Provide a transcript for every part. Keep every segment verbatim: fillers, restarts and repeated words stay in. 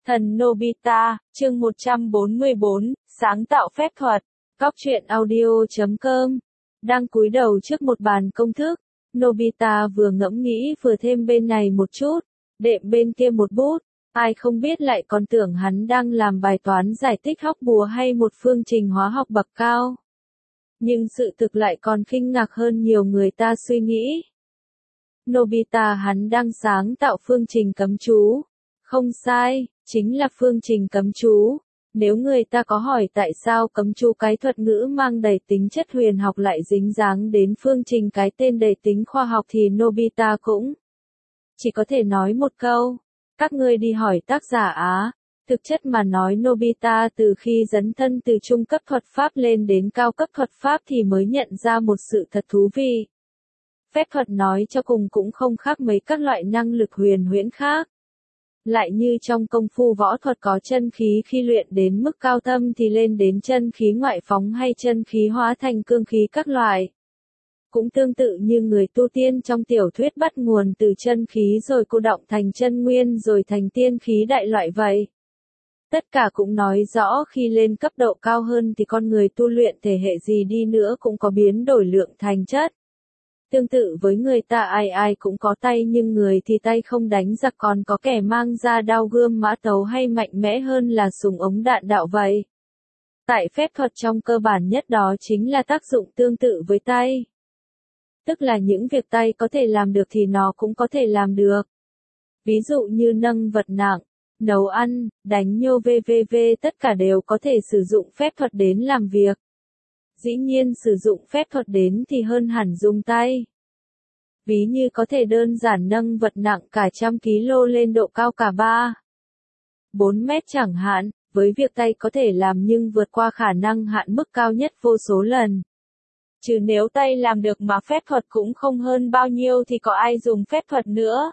Thần Nobita, chương một trăm bốn mươi bốn, sáng tạo phép thuật. Cóc truyện audio chấm com. Đang cúi đầu trước một bàn công thức, Nobita vừa ngẫm nghĩ vừa thêm bên này một chút, đệm bên kia một bút, ai không biết lại còn tưởng hắn đang làm bài toán giải tích hóc búa hay một phương trình hóa học bậc cao. Nhưng sự thực lại còn kinh ngạc hơn nhiều người ta suy nghĩ. Nobita hắn đang sáng tạo phương trình cấm chú. Không sai, chính là phương trình cấm chú. Nếu người ta có hỏi tại sao cấm chú cái thuật ngữ mang đầy tính chất huyền học lại dính dáng đến phương trình cái tên đầy tính khoa học thì Nobita cũng chỉ có thể nói một câu. Các ngươi đi hỏi tác giả á. Thực chất mà nói Nobita từ khi dấn thân từ trung cấp thuật pháp lên đến cao cấp thuật pháp thì mới nhận ra một sự thật thú vị. Phép thuật nói cho cùng cũng không khác mấy các loại năng lực huyền huyễn khác. Lại như trong công phu võ thuật có chân khí khi luyện đến mức cao thâm thì lên đến chân khí ngoại phóng hay chân khí hóa thành cương khí các loại. Cũng tương tự như người tu tiên trong tiểu thuyết bắt nguồn từ chân khí rồi cô động thành chân nguyên rồi thành tiên khí đại loại vậy. Tất cả cũng nói rõ khi lên cấp độ cao hơn thì con người tu luyện thể hệ gì đi nữa cũng có biến đổi lượng thành chất. Tương tự với người ta ai ai cũng có tay nhưng người thì tay không đánh giặc còn có kẻ mang ra đao gươm mã tấu hay mạnh mẽ hơn là súng ống đạn đạo vậy. Tại phép thuật trong cơ bản nhất đó chính là tác dụng tương tự với tay. Tức là những việc tay có thể làm được thì nó cũng có thể làm được. Ví dụ như nâng vật nặng, nấu ăn, đánh nhô vân vân tất cả đều có thể sử dụng phép thuật đến làm việc. Dĩ nhiên sử dụng phép thuật đến thì hơn hẳn dùng tay. Ví như có thể đơn giản nâng vật nặng cả trăm ki lô lên độ cao cả ba, bốn mét chẳng hạn, với việc tay có thể làm nhưng vượt qua khả năng hạn mức cao nhất vô số lần. Chứ nếu tay làm được mà phép thuật cũng không hơn bao nhiêu thì có ai dùng phép thuật nữa.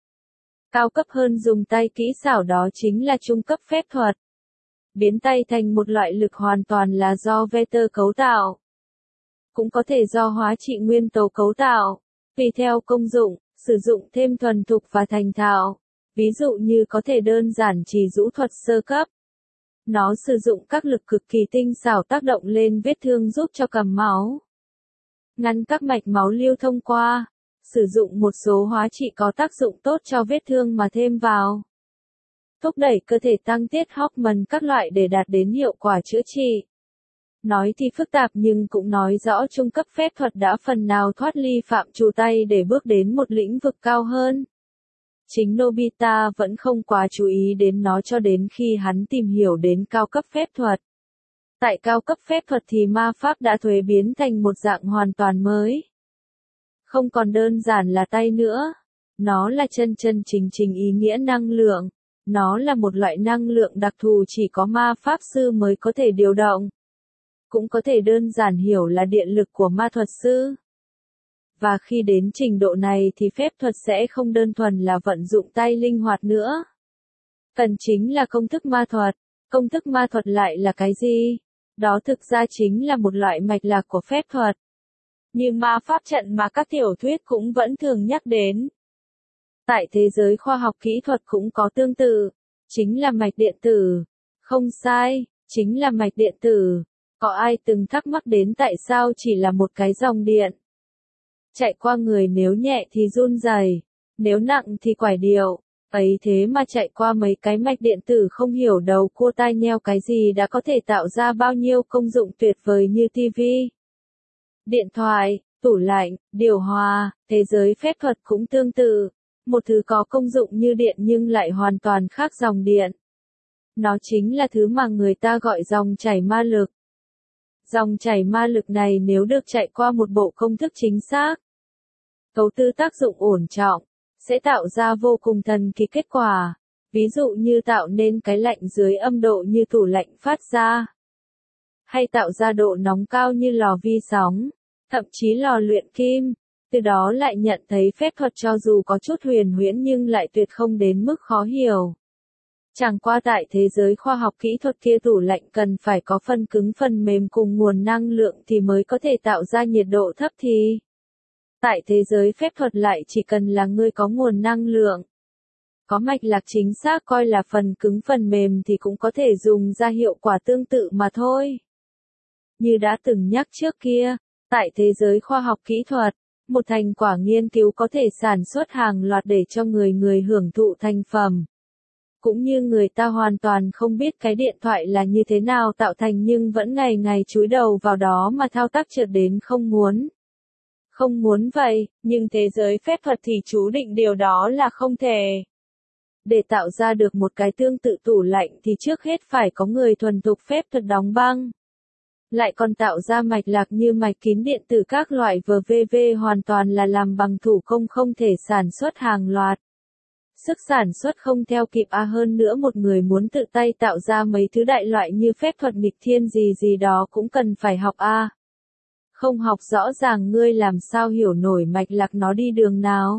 Cao cấp hơn dùng tay kỹ xảo đó chính là trung cấp phép thuật. Biến tay thành một loại lực hoàn toàn là do vector cấu tạo. Cũng có thể do hóa trị nguyên tố cấu tạo, tùy theo công dụng, sử dụng thêm thuần thục và thành thạo. Ví dụ như có thể đơn giản chỉ rũ thuật sơ cấp. Nó sử dụng các lực cực kỳ tinh xảo tác động lên vết thương giúp cho cầm máu, ngăn các mạch máu lưu thông qua, sử dụng một số hóa trị có tác dụng tốt cho vết thương mà thêm vào. Thúc đẩy cơ thể tăng tiết hormone các loại để đạt đến hiệu quả chữa trị. Nói thì phức tạp nhưng cũng nói rõ trung cấp phép thuật đã phần nào thoát ly phạm trù tay để bước đến một lĩnh vực cao hơn. Chính Nobita vẫn không quá chú ý đến nó cho đến khi hắn tìm hiểu đến cao cấp phép thuật. Tại cao cấp phép thuật thì ma pháp đã thuế biến thành một dạng hoàn toàn mới. Không còn đơn giản là tay nữa. Nó là chân chân chính chính ý nghĩa năng lượng. Nó là một loại năng lượng đặc thù chỉ có ma pháp sư mới có thể điều động. Cũng có thể đơn giản hiểu là điện lực của ma thuật sư. Và khi đến trình độ này thì phép thuật sẽ không đơn thuần là vận dụng tay linh hoạt nữa. Cần chính là công thức ma thuật. Công thức ma thuật lại là cái gì? Đó thực ra chính là một loại mạch lạc của phép thuật. Như ma pháp trận mà các tiểu thuyết cũng vẫn thường nhắc đến. Tại thế giới khoa học kỹ thuật cũng có tương tự. Chính là mạch điện tử. Không sai, chính là mạch điện tử. Có ai từng thắc mắc đến tại sao chỉ là một cái dòng điện chạy qua người nếu nhẹ thì run rẩy, nếu nặng thì quải điệu, ấy thế mà chạy qua mấy cái mạch điện tử không hiểu đầu cua tai nheo cái gì đã có thể tạo ra bao nhiêu công dụng tuyệt vời như tivi, điện thoại, tủ lạnh, điều hòa. Thế giới phép thuật cũng tương tự, một thứ có công dụng như điện nhưng lại hoàn toàn khác dòng điện. Nó chính là thứ mà người ta gọi dòng chảy ma lực. Dòng chảy ma lực này nếu được chạy qua một bộ công thức chính xác, cấu tư tác dụng ổn trọng, sẽ tạo ra vô cùng thần kỳ kết quả. Ví dụ như tạo nên cái lạnh dưới âm độ như tủ lạnh phát ra. Hay tạo ra độ nóng cao như lò vi sóng, thậm chí lò luyện kim. Từ đó lại nhận thấy phép thuật cho dù có chút huyền huyễn nhưng lại tuyệt không đến mức khó hiểu. Chẳng qua tại thế giới khoa học kỹ thuật kia tủ lạnh cần phải có phần cứng phần mềm cùng nguồn năng lượng thì mới có thể tạo ra nhiệt độ thấp thì. Tại thế giới phép thuật lại chỉ cần là người có nguồn năng lượng. Có mạch lạc chính xác coi là phần cứng phần mềm thì cũng có thể dùng ra hiệu quả tương tự mà thôi. Như đã từng nhắc trước kia, tại thế giới khoa học kỹ thuật, một thành quả nghiên cứu có thể sản xuất hàng loạt để cho người người hưởng thụ thành phẩm. Cũng như người ta hoàn toàn không biết cái điện thoại là như thế nào tạo thành nhưng vẫn ngày ngày chúi đầu vào đó mà thao tác trượt đến không muốn. Không muốn vậy, nhưng thế giới phép thuật thì chú định điều đó là không thể. Để tạo ra được một cái tương tự tủ lạnh thì trước hết phải có người thuần thục phép thuật đóng băng. Lại còn tạo ra mạch lạc như mạch kín điện tử các loại vờ vê vê hoàn toàn là làm bằng thủ công không thể sản xuất hàng loạt. Sức sản xuất không theo kịp a à hơn nữa một người muốn tự tay tạo ra mấy thứ đại loại như phép thuật nghịch thiên gì gì đó cũng cần phải học a. À. Không học rõ ràng ngươi làm sao hiểu nổi mạch lạc nó đi đường nào.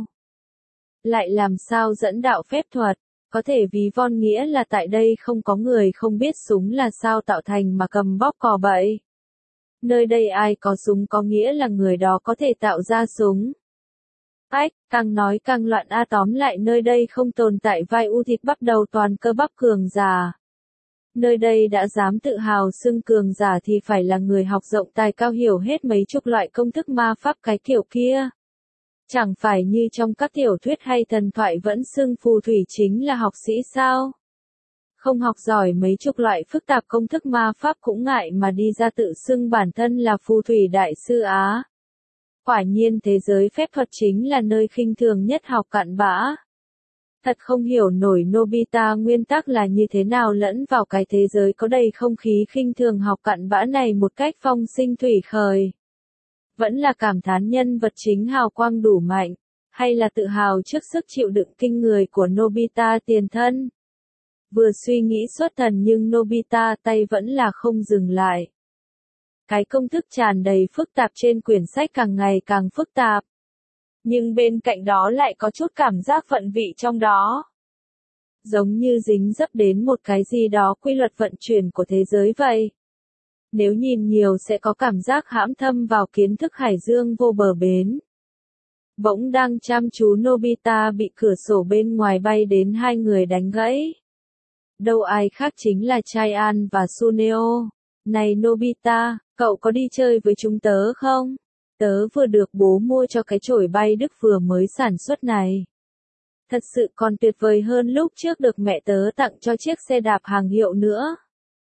Lại làm sao dẫn đạo phép thuật, có thể ví von nghĩa là tại đây không có người không biết súng là sao tạo thành mà cầm bóp cò bậy. Nơi đây ai có súng có nghĩa là người đó có thể tạo ra súng. Ách, càng nói càng loạn a à tóm lại nơi đây không tồn tại vai u thịt bắp đầu toàn cơ bắp cường giả. Nơi đây đã dám tự hào xưng cường giả thì phải là người học rộng tài cao hiểu hết mấy chục loại công thức ma pháp cái kiểu kia. Chẳng phải như trong các tiểu thuyết hay thần thoại vẫn xưng phù thủy chính là học sĩ sao? Không học giỏi mấy chục loại phức tạp công thức ma pháp cũng ngại mà đi ra tự xưng bản thân là phù thủy đại sư Á. Quả nhiên thế giới phép thuật chính là nơi khinh thường nhất học cặn bã. Thật không hiểu nổi Nobita nguyên tắc là như thế nào lẫn vào cái thế giới có đầy không khí khinh thường học cặn bã này một cách phong sinh thủy khởi. Vẫn là cảm thán nhân vật chính hào quang đủ mạnh, hay là tự hào trước sức chịu đựng kinh người của Nobita tiền thân. Vừa suy nghĩ xuất thần nhưng Nobita tay vẫn là không dừng lại. Cái công thức tràn đầy phức tạp trên quyển sách càng ngày càng phức tạp. Nhưng bên cạnh đó lại có chút cảm giác vận vị trong đó. Giống như dính dấp đến một cái gì đó quy luật vận chuyển của thế giới vậy. Nếu nhìn nhiều sẽ có cảm giác hãm thâm vào kiến thức hải dương vô bờ bến. Bỗng đang chăm chú Nobita bị cửa sổ bên ngoài bay đến hai người đánh gãy. Đâu ai khác chính là Chaiyan và Suneo. Này Nobita, cậu có đi chơi với chúng tớ không? Tớ vừa được bố mua cho cái chổi bay Đức vừa mới sản xuất này. Thật sự còn tuyệt vời hơn lúc trước được mẹ tớ tặng cho chiếc xe đạp hàng hiệu nữa.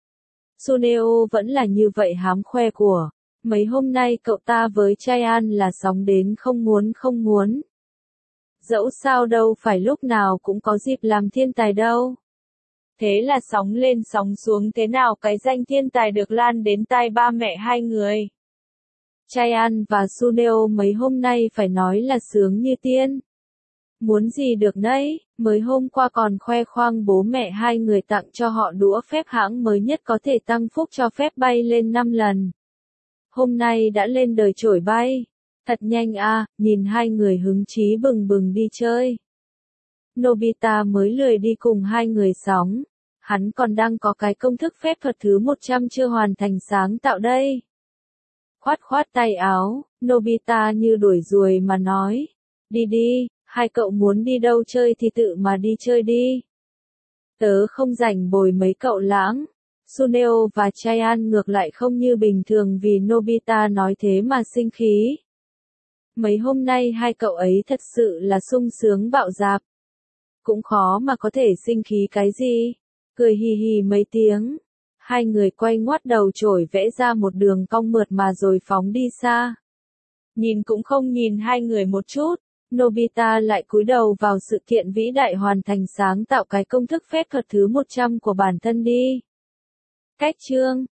Suneo vẫn là như vậy hám khoe của. Mấy hôm nay cậu ta với Chaiyan là sóng đến không muốn không muốn. Dẫu sao đâu phải lúc nào cũng có dịp làm thiên tài đâu. Thế là sóng lên sóng xuống thế nào cái danh thiên tài được lan đến tai ba mẹ hai người. Chaiyan và Suneo mấy hôm nay phải nói là sướng như tiên. Muốn gì được đấy, mới hôm qua còn khoe khoang bố mẹ hai người tặng cho họ đũa phép hãng mới nhất có thể tăng phúc cho phép bay lên năm lần. Hôm nay đã lên đời chổi bay. Thật nhanh à, nhìn hai người hứng chí bừng bừng đi chơi. Nobita mới lười đi cùng hai người sóng. Hắn còn đang có cái công thức phép thuật thứ một trăm chưa hoàn thành sáng tạo đây. Khoát khoát tay áo, Nobita như đuổi ruồi mà nói. Đi đi, hai cậu muốn đi đâu chơi thì tự mà đi chơi đi. Tớ không rảnh bồi mấy cậu lãng. Suneo và Chaiyan ngược lại không như bình thường vì Nobita nói thế mà sinh khí. Mấy hôm nay hai cậu ấy thật sự là sung sướng bạo dạp. Cũng khó mà có thể sinh khí cái gì. Cười hì hì mấy tiếng. Hai người quay ngoắt đầu chổi vẽ ra một đường cong mượt mà rồi phóng đi xa. Nhìn cũng không nhìn hai người một chút. Nobita lại cúi đầu vào sự kiện vĩ đại hoàn thành sáng tạo cái công thức phép thuật thứ một trăm của bản thân đi. Cách chương